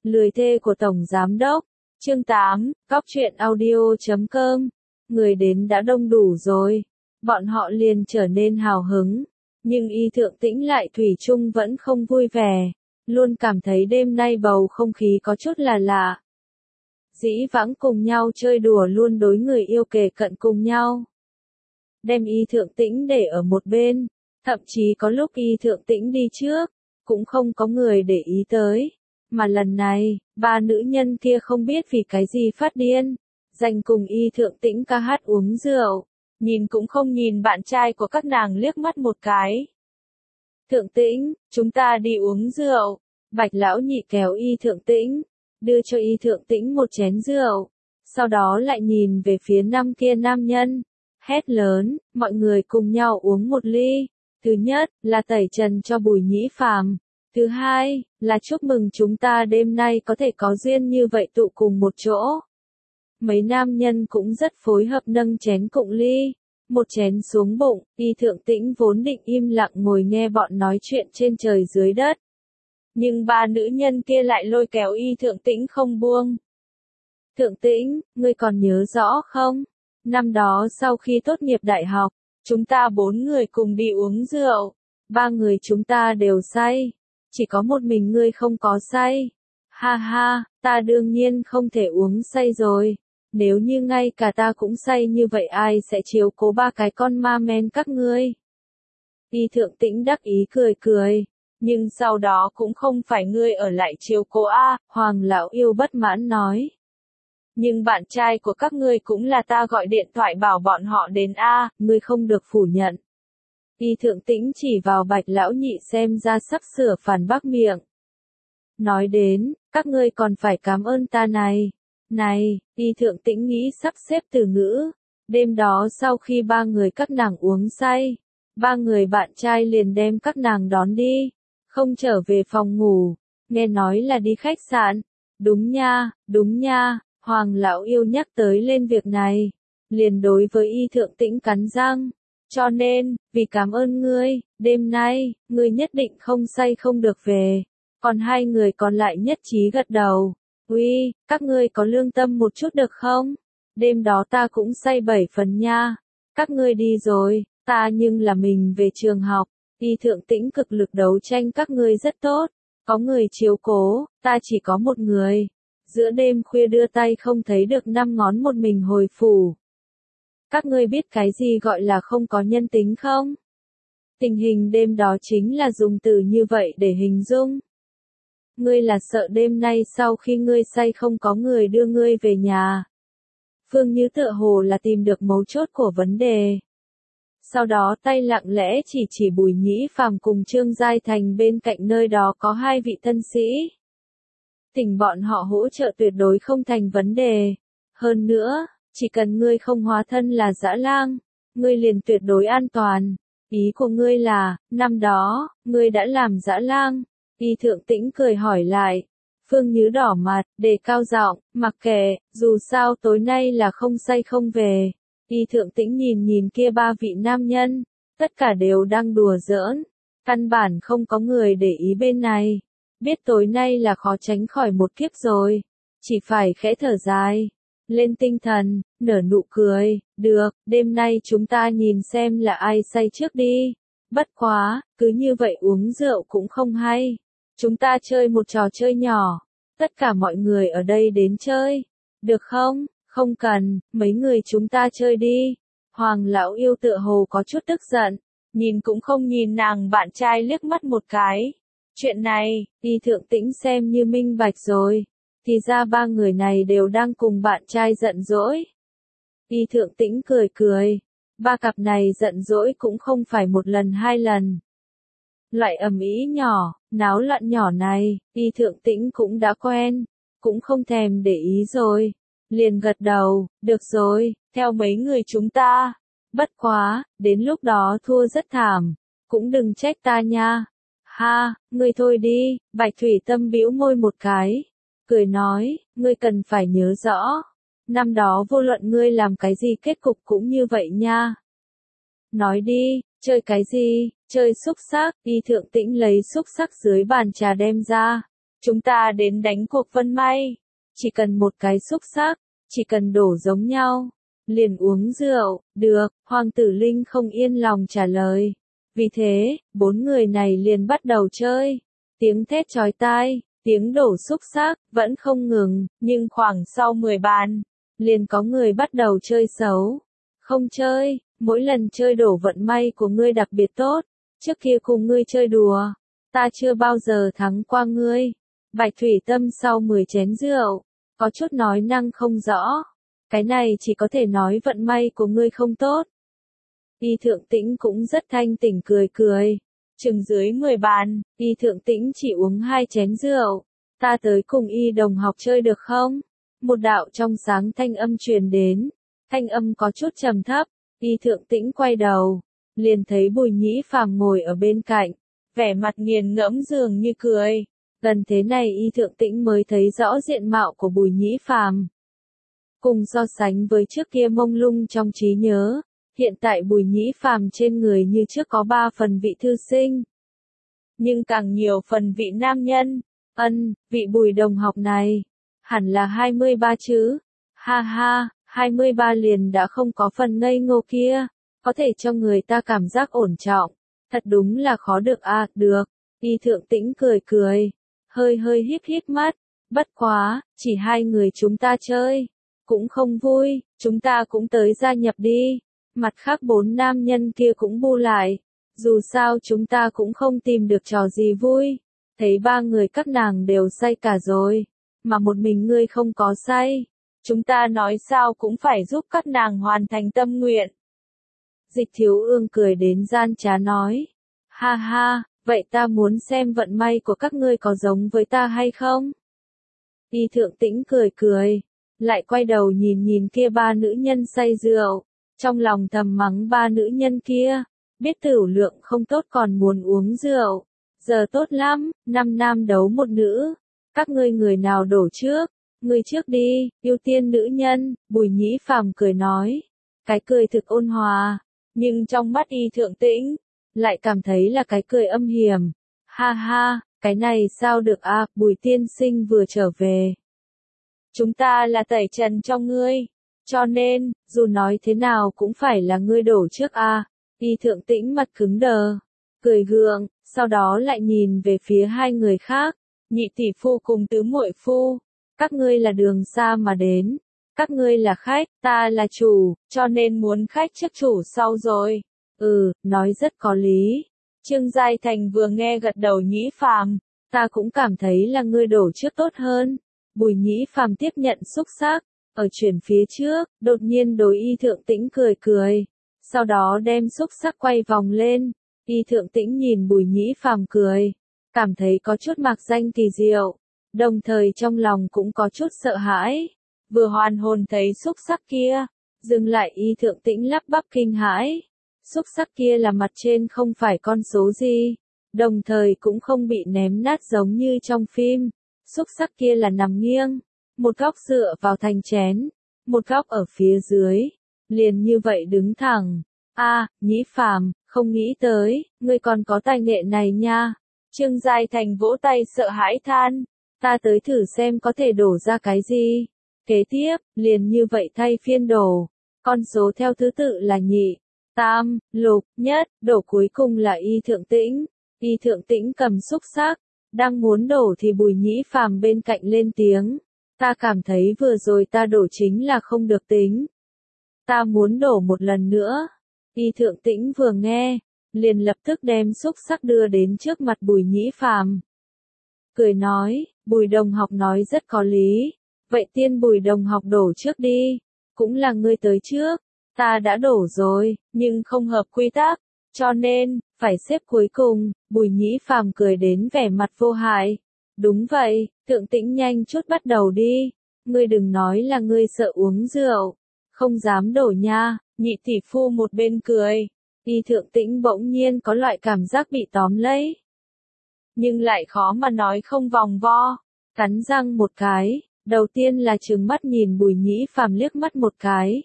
Lười thê của Tổng Giám Đốc. Chương 8, Cóc truyện audio.com. Người đến đã đông đủ rồi. Bọn họ liền trở nên hào hứng. Nhưng Y Thượng Tĩnh lại thủy chung vẫn không vui vẻ. Luôn cảm thấy đêm nay bầu không khí có chút là lạ. Dĩ vãng cùng nhau chơi đùa luôn đối người yêu kề cận cùng nhau. Đem Y Thượng Tĩnh để ở một bên. Thậm chí có lúc Y Thượng Tĩnh đi trước. Cũng không có người để ý tới. Mà lần này, ba nữ nhân kia không biết vì cái gì phát điên. Dành cùng Y Thượng Tĩnh ca hát uống rượu. Nhìn cũng không nhìn bạn trai của các nàng liếc mắt một cái. Thượng Tĩnh, chúng ta đi uống rượu. Bạch lão nhị kéo Y Thượng Tĩnh. Đưa cho Y Thượng Tĩnh một chén rượu. Sau đó lại nhìn về phía năm kia nam nhân. Hét lớn, mọi người cùng nhau uống một ly. Thứ nhất, là tẩy trần cho Bùi Nhĩ Phàm. Thứ hai, là chúc mừng chúng ta đêm nay có thể có duyên như vậy tụ cùng một chỗ. Mấy nam nhân cũng rất phối hợp nâng chén cụng ly. Một chén xuống bụng, Y Thượng Tĩnh vốn định im lặng ngồi nghe bọn nói chuyện trên trời dưới đất. Nhưng ba nữ nhân kia lại lôi kéo Y Thượng Tĩnh không buông. Thượng Tĩnh, ngươi còn nhớ rõ không? Năm đó sau khi tốt nghiệp đại học, chúng ta 4 người cùng đi uống rượu. 3 người chúng ta đều say. Chỉ có một mình ngươi không có say. Ha ha, ta đương nhiên không thể uống say rồi. Nếu như ngay cả ta cũng say như vậy ai sẽ chiếu cố 3 cái con ma men các ngươi? Y Thượng Tĩnh đắc ý cười cười. Nhưng sau đó cũng không phải ngươi ở lại chiếu cố a, Hoàng lão yêu bất mãn nói. Nhưng bạn trai của các ngươi cũng là ta gọi điện thoại bảo bọn họ đến a, ngươi không được phủ nhận. Y Thượng Tĩnh chỉ vào Bạch lão nhị xem ra sắp sửa phản bác miệng. Nói đến, các ngươi còn phải cảm ơn ta này. Này, Y Thượng Tĩnh nghĩ sắp xếp từ ngữ. Đêm đó sau khi 3 người các nàng uống say, 3 người bạn trai liền đem các nàng đón đi. Không trở về phòng ngủ, nghe nói là đi khách sạn. Đúng nha, Hoàng lão yêu nhắc tới lên việc này. Liền đối với Y Thượng Tĩnh cắn răng. Cho nên, vì cảm ơn ngươi, đêm nay, ngươi nhất định không say không được về. Còn 2 người còn lại nhất trí gật đầu. Uy, các ngươi có lương tâm một chút được không? Đêm đó ta cũng say 7 phần nha. Các ngươi đi rồi, ta nhưng là mình về trường học. Y Thượng Tĩnh cực lực đấu tranh các ngươi rất tốt. Có người chiếu cố, ta chỉ có một người. Giữa đêm khuya đưa tay không thấy được 5 ngón một mình hồi phủ. Các ngươi biết cái gì gọi là không có nhân tính không? Tình hình đêm đó chính là dùng từ như vậy để hình dung. Ngươi là sợ đêm nay sau khi ngươi say không có người đưa ngươi về nhà. Phương Như tựa hồ là tìm được mấu chốt của vấn đề. Sau đó tay lặng lẽ chỉ Bùi Nhĩ Phàm cùng Trương Giai Thành bên cạnh nơi đó có 2 vị thân sĩ. Tình bọn họ hỗ trợ tuyệt đối không thành vấn đề. Hơn nữa, chỉ cần ngươi không hóa thân là dã lang, ngươi liền tuyệt đối an toàn. Ý của ngươi là, năm đó, ngươi đã làm dã lang. Y Thượng Tĩnh cười hỏi lại. Phương Như đỏ mặt, đề cao giọng, mặc kệ, dù sao tối nay là không say không về. Y Thượng Tĩnh nhìn kia 3 vị nam nhân, tất cả đều đang đùa giỡn. Căn bản không có người để ý bên này. Biết tối nay là khó tránh khỏi một kiếp rồi. Chỉ phải khẽ thở dài. Lên tinh thần, nở nụ cười. Được, đêm nay chúng ta nhìn xem là ai say trước đi. Bất quá, cứ như vậy uống rượu cũng không hay. Chúng ta chơi một trò chơi nhỏ. Tất cả mọi người ở đây đến chơi. Được không? Không cần, mấy người chúng ta chơi đi. Hoàng lão yêu tựa hồ có chút tức giận. Nhìn cũng không nhìn nàng bạn trai liếc mắt một cái. Chuyện này, Y Thượng Tĩnh xem như minh bạch rồi. Thì ra 3 người này đều đang cùng bạn trai giận dỗi. Y Thượng Tĩnh cười cười. 3 cặp này giận dỗi cũng không phải 1 lần 2 lần. Loại ầm ĩ nhỏ, náo loạn nhỏ này, Y Thượng Tĩnh cũng đã quen. Cũng không thèm để ý rồi. Liền gật đầu, được rồi, theo mấy người chúng ta. Bất quá, đến lúc đó thua rất thảm. Cũng đừng trách ta nha. Ha, ngươi thôi đi, Bạch Thủy Tâm bĩu môi một cái. Cười nói, ngươi cần phải nhớ rõ. Năm đó vô luận ngươi làm cái gì kết cục cũng như vậy nha. Nói đi, chơi cái gì, chơi xúc xắc, Y Thượng Tĩnh lấy xúc xắc dưới bàn trà đem ra. chúng ta đến đánh cuộc vận may. Chỉ cần một cái xúc xắc, chỉ cần đổ giống nhau, liền uống rượu, được, Hoàng Tử Linh không yên lòng trả lời. Vì thế, 4 người này liền bắt đầu chơi. Tiếng thét chói tai, tiếng đổ xúc xắc, vẫn không ngừng, nhưng khoảng sau 10 bàn, liền có người bắt đầu chơi xấu. Không chơi, mỗi lần chơi đổ vận may của ngươi đặc biệt tốt, trước kia cùng ngươi chơi đùa, ta chưa bao giờ thắng qua ngươi. Bạch Thủy Tâm sau 10 chén rượu, có chút nói năng không rõ. Cái này chỉ có thể nói vận may của ngươi không tốt. Y Thượng Tĩnh cũng rất thanh tỉnh cười cười. Chừng dưới 10 bàn, Y Thượng Tĩnh chỉ uống 2 chén rượu. Ta tới cùng Y đồng học chơi được không? Một đạo trong sáng thanh âm truyền đến. Thanh âm có chút trầm thấp. Y Thượng Tĩnh quay đầu, liền thấy Bùi Nhĩ Phàm ngồi ở bên cạnh, vẻ mặt nghiền ngẫm dường như cười. Gần thế này Y Thượng Tĩnh mới thấy rõ diện mạo của Bùi Nhĩ Phàm. Cùng so sánh với trước kia mông lung trong trí nhớ, hiện tại Bùi Nhĩ Phàm trên người như trước có 3 phần vị thư sinh, nhưng càng nhiều phần vị nam nhân. Vị Bùi đồng học này, hẳn là 23 chứ. Ha ha, 23 liền đã không có phần ngây ngô kia, có thể cho người ta cảm giác ổn trọng. Thật đúng là khó được à, được. Y Thượng Tĩnh cười cười, hơi híp híp mắt, bất quá, chỉ 2 người chúng ta chơi, cũng không vui, chúng ta cũng tới gia nhập đi. Mặt khác 4 nam nhân kia cũng bu lại, dù sao chúng ta cũng không tìm được trò gì vui. Thấy 3 người các nàng đều say cả rồi, mà một mình ngươi không có say, chúng ta nói sao cũng phải giúp các nàng hoàn thành tâm nguyện. Dịch Thiếu Ương cười đến gian trá nói, ha ha, vậy ta muốn xem vận may của các ngươi có giống với ta hay không? Y Thượng Tĩnh cười cười, lại quay đầu nhìn kia 3 nữ nhân say rượu, trong lòng thầm mắng 3 nữ nhân kia, biết tửu lượng không tốt còn muốn uống rượu. Giờ tốt lắm, 5 nam đấu 1 nữ, các ngươi người nào đổ trước? Ngươi trước đi, ưu tiên nữ nhân. Bùi Nhĩ Phàm cười nói, cái cười thực ôn hòa, nhưng trong mắt Y Thượng Tĩnh, lại cảm thấy là cái cười âm hiểm. Ha ha, cái này sao được à, Bùi tiên sinh vừa trở về. Chúng ta là tẩy trần cho ngươi, cho nên, dù nói thế nào cũng phải là ngươi đổ trước à. Y Thượng Tĩnh mặt cứng đờ, cười gượng, sau đó lại nhìn về phía 2 người khác. Nhị tỷ phu cùng tứ muội phu, các ngươi là đường xa mà đến, các ngươi là khách, ta là chủ, cho nên muốn khách trước chủ sau rồi. Nói rất có lý. Trương Giai Thành vừa nghe gật đầu. Nhĩ Phàm, ta cũng cảm thấy là ngươi đổ trước tốt hơn. Bùi Nhĩ Phàm tiếp nhận xúc xắc, ở chuyển phía trước, đột nhiên đối Y Thượng Tĩnh cười cười, sau đó đem xúc xắc quay vòng lên. Y Thượng Tĩnh nhìn Bùi Nhĩ Phàm cười, cảm thấy có chút mạc danh kỳ diệu, đồng thời trong lòng cũng có chút sợ hãi. Vừa hoàn hồn thấy xúc xắc kia, dừng lại Y Thượng Tĩnh lắp bắp kinh hãi. Xúc xắc kia là mặt trên không phải con số gì, đồng thời cũng không bị ném nát giống như trong phim. Xúc xắc kia là nằm nghiêng, một góc dựa vào thành chén, một góc ở phía dưới, liền như vậy đứng thẳng. Nhĩ Phàm, không nghĩ tới, ngươi còn có tài nghệ này nha. Trương Giai Thành vỗ tay sợ hãi than, ta tới thử xem có thể đổ ra cái gì. Kế tiếp, liền như vậy thay phiên đổ, con số theo thứ tự là nhị, tam, lục, nhất, đổ cuối cùng là Y Thượng Tĩnh. Y Thượng Tĩnh cầm xúc xắc, đang muốn đổ thì Bùi Nhĩ Phàm bên cạnh lên tiếng, ta cảm thấy vừa rồi ta đổ chính là không được tính, ta muốn đổ một lần nữa. Y Thượng Tĩnh vừa nghe, liền lập tức đem xúc xắc đưa đến trước mặt Bùi Nhĩ Phàm, cười nói, Bùi đồng học nói rất có lý, vậy tiên Bùi đồng học đổ trước đi, cũng là ngươi tới trước, ta đã đổ rồi, nhưng không hợp quy tắc, cho nên, phải xếp cuối cùng. Bùi Nhĩ Phàm cười đến vẻ mặt vô hại, đúng vậy, Thượng Tĩnh nhanh chút bắt đầu đi, ngươi đừng nói là ngươi sợ uống rượu, không dám đổ nha. Nhị tỷ phu một bên cười, Y Thượng Tĩnh bỗng nhiên có loại cảm giác bị tóm lấy, nhưng lại khó mà nói không vòng vo, cắn răng một cái, đầu tiên là trừng mắt nhìn Bùi Nhĩ Phàm liếc mắt một cái,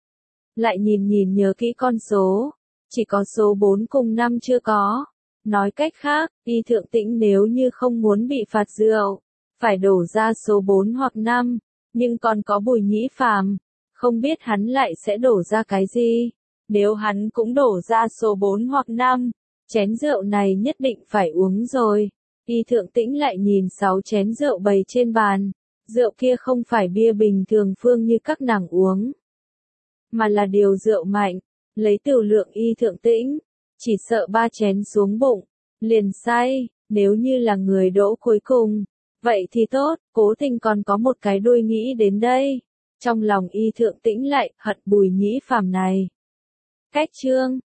lại nhìn nhớ kỹ con số, chỉ có số 4 cùng 5 chưa có. Nói cách khác, Y Thượng Tĩnh nếu như không muốn bị phạt rượu, phải đổ ra số 4 hoặc 5, nhưng còn có Bùi Nhĩ Phàm, không biết hắn lại sẽ đổ ra cái gì. Nếu hắn cũng đổ ra số 4 hoặc 5, chén rượu này nhất định phải uống rồi. Y Thượng Tĩnh lại nhìn 6 chén rượu bày trên bàn. Rượu kia không phải bia bình thường phương như các nàng uống, mà là điều rượu mạnh. Lấy tiểu lượng Y Thượng Tĩnh, chỉ sợ 3 chén xuống bụng, liền say. Nếu như là người đỗ cuối cùng, vậy thì tốt, Cố Tình còn có một cái đuôi nghĩ đến đây. Trong lòng Y Thượng Tĩnh lại hận Bùi Nhĩ Phàm này. Cách chương